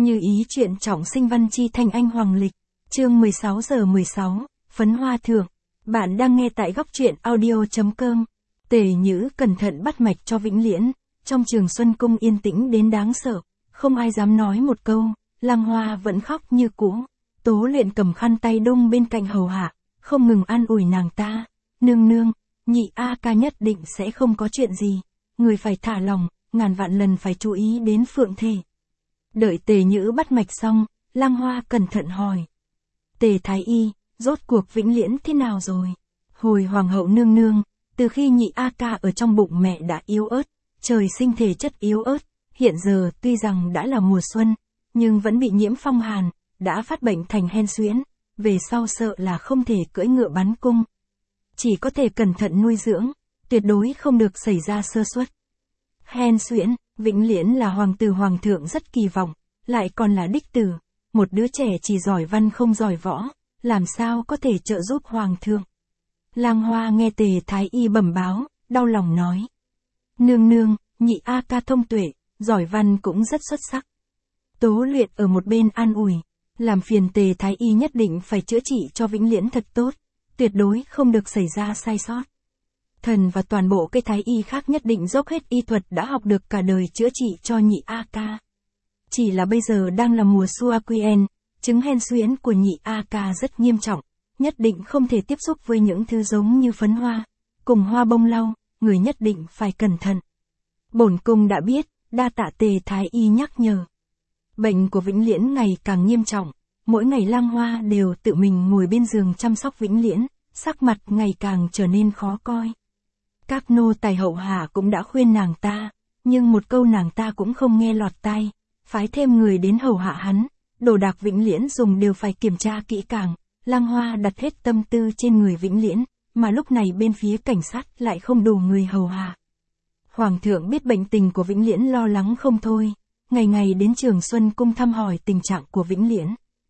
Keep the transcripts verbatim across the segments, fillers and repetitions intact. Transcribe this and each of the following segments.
Như ý chuyện trọng sinh văn chi Thanh Anh Hoàng Lịch. Chương mười sáu giờ mười sáu, Phấn Hoa Thưởng. Bạn đang nghe tại góc truyện audio.com. Tề Nhữ cẩn thận bắt mạch cho Vĩnh Liễn. Trong Trường Xuân Cung yên tĩnh đến đáng sợ. Không ai dám nói một câu. Lăng Hoa vẫn khóc như cũ. Tố Luyện cầm khăn tay đung bên cạnh hầu hạ. Không ngừng an ủi nàng ta. Nương nương, nhị A ca nhất định sẽ không có chuyện gì. Người phải thả lòng, ngàn vạn lần phải chú ý đến Phượng thể. Đợi Tề Nhữ bắt mạch xong, Lăng Hoa cẩn thận hỏi. Tề Thái Y, rốt cuộc Vĩnh Liễn thế nào rồi? Hồi Hoàng hậu nương nương, từ khi nhị A ca ở trong bụng mẹ đã yếu ớt, trời sinh thể chất yếu ớt, hiện giờ tuy rằng đã là mùa xuân, nhưng vẫn bị nhiễm phong hàn, đã phát bệnh thành hen suyễn, về sau sợ là không thể cưỡi ngựa bắn cung. Chỉ có thể cẩn thận nuôi dưỡng, tuyệt đối không được xảy ra sơ suất. Hen suyễn, Vĩnh Liễn là hoàng tử hoàng thượng rất kỳ vọng, lại còn là đích tử, một đứa trẻ chỉ giỏi văn không giỏi võ, làm sao có thể trợ giúp hoàng thượng. Lăng Hoa nghe Tề Thái Y bẩm báo, đau lòng nói. Nương nương, nhị A ca thông tuệ, giỏi văn cũng rất xuất sắc. Tố Luyện ở một bên an ủi, làm phiền Tề Thái Y nhất định phải chữa trị cho Vĩnh Liễn thật tốt, tuyệt đối không được xảy ra sai sót. Thần và toàn bộ cây Thái Y khác nhất định dốc hết y thuật đã học được cả đời chữa trị cho nhị A ca. Chỉ là bây giờ đang là mùa Suaquien, chứng hen suyễn của nhị A ca rất nghiêm trọng, nhất định không thể tiếp xúc với những thứ giống như phấn hoa, cùng hoa bông lau, người nhất định phải cẩn thận. Bổn cung đã biết, đa tạ Tề Thái Y nhắc nhở. Bệnh của Vĩnh Liễn ngày càng nghiêm trọng, mỗi ngày Lăng Hoa đều tự mình ngồi bên giường chăm sóc Vĩnh Liễn, sắc mặt ngày càng trở nên khó coi. Các nô tài hậu hạ cũng đã khuyên nàng ta, nhưng một câu nàng ta cũng không nghe lọt tai, phái thêm người đến hầu hạ hắn, đồ đạc Vĩnh Liễn dùng đều phải kiểm tra kỹ càng. Lăng Hoa đặt hết tâm tư trên người Vĩnh Liễn, mà lúc này bên phía cảnh sát lại không đủ người hầu hạ. Hoàng thượng biết bệnh tình của Vĩnh Liễn lo lắng không thôi, ngày ngày đến Trường Xuân Cung thăm hỏi tình trạng của Vĩnh Liễn.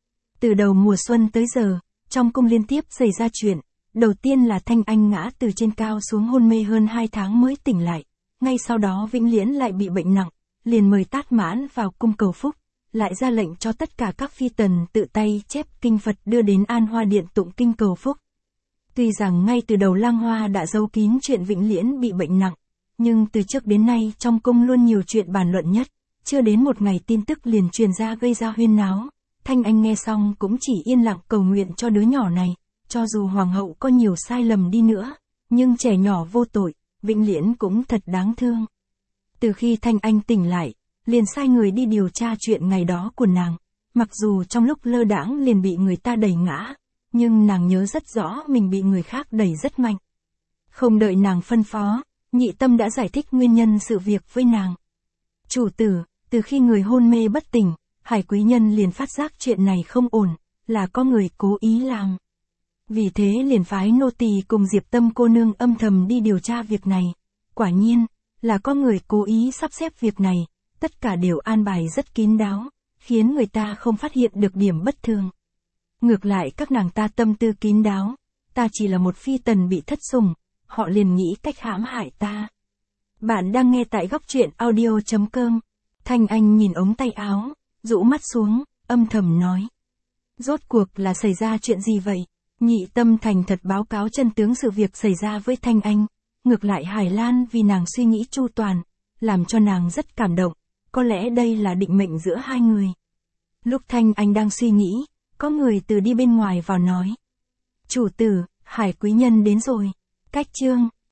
Từ đầu mùa xuân tới giờ, trong cung liên tiếp xảy ra chuyện. Đầu tiên là Thanh Anh ngã từ trên cao xuống hôn mê hơn hai tháng mới tỉnh lại. Ngay sau đó Vĩnh Liễn lại bị bệnh nặng, liền mời Tát Mãn vào cung cầu phúc, lại ra lệnh cho tất cả các phi tần tự tay chép kinh Phật đưa đến An Hoa Điện tụng kinh cầu phúc. Tuy rằng ngay từ đầu Lăng Hoa đã giấu kín chuyện Vĩnh Liễn bị bệnh nặng, nhưng từ trước đến nay trong cung luôn nhiều chuyện bàn luận nhất, chưa đến một ngày tin tức liền truyền ra gây ra huyên náo. Thanh Anh nghe xong cũng chỉ yên lặng cầu nguyện cho đứa nhỏ này. Cho dù hoàng hậu có nhiều sai lầm đi nữa, nhưng trẻ nhỏ vô tội, Vĩnh Liễn cũng thật đáng thương. Từ khi Thanh Anh tỉnh lại, liền sai người đi điều tra chuyện ngày đó của nàng. Mặc dù trong lúc lơ đãng liền bị người ta đẩy ngã, nhưng nàng nhớ rất rõ mình bị người khác đẩy rất mạnh. Không đợi nàng phân phó, Nhị Tâm đã giải thích nguyên nhân sự việc với nàng. Chủ tử, từ khi người hôn mê bất tỉnh, Hải quý nhân liền phát giác chuyện này không ổn, là có người cố ý làm. Vì thế liền phái nô tỳ cùng Diệp Tâm cô nương âm thầm đi điều tra việc này. Quả nhiên, là có người cố ý sắp xếp việc này, tất cả đều an bài rất kín đáo, khiến người ta không phát hiện được điểm bất thường. Ngược lại các nàng ta tâm tư kín đáo, ta chỉ là một phi tần bị thất sủng, họ liền nghĩ cách hãm hại ta. Bạn đang nghe tại góc truyện audio.com. Thanh Anh nhìn ống tay áo, rũ mắt xuống, âm thầm nói. Rốt cuộc là xảy ra chuyện gì vậy? Nhị Tâm thành thật báo cáo chân tướng sự việc xảy ra với Thanh Anh. Ngược lại Hải Lan vì nàng suy nghĩ chu toàn, làm cho nàng rất cảm động. Có lẽ đây là định mệnh giữa hai người. Lúc Thanh Anh đang suy nghĩ, có người từ đi bên ngoài vào nói. Chủ tử, Hải quý nhân đến rồi. Cách chương.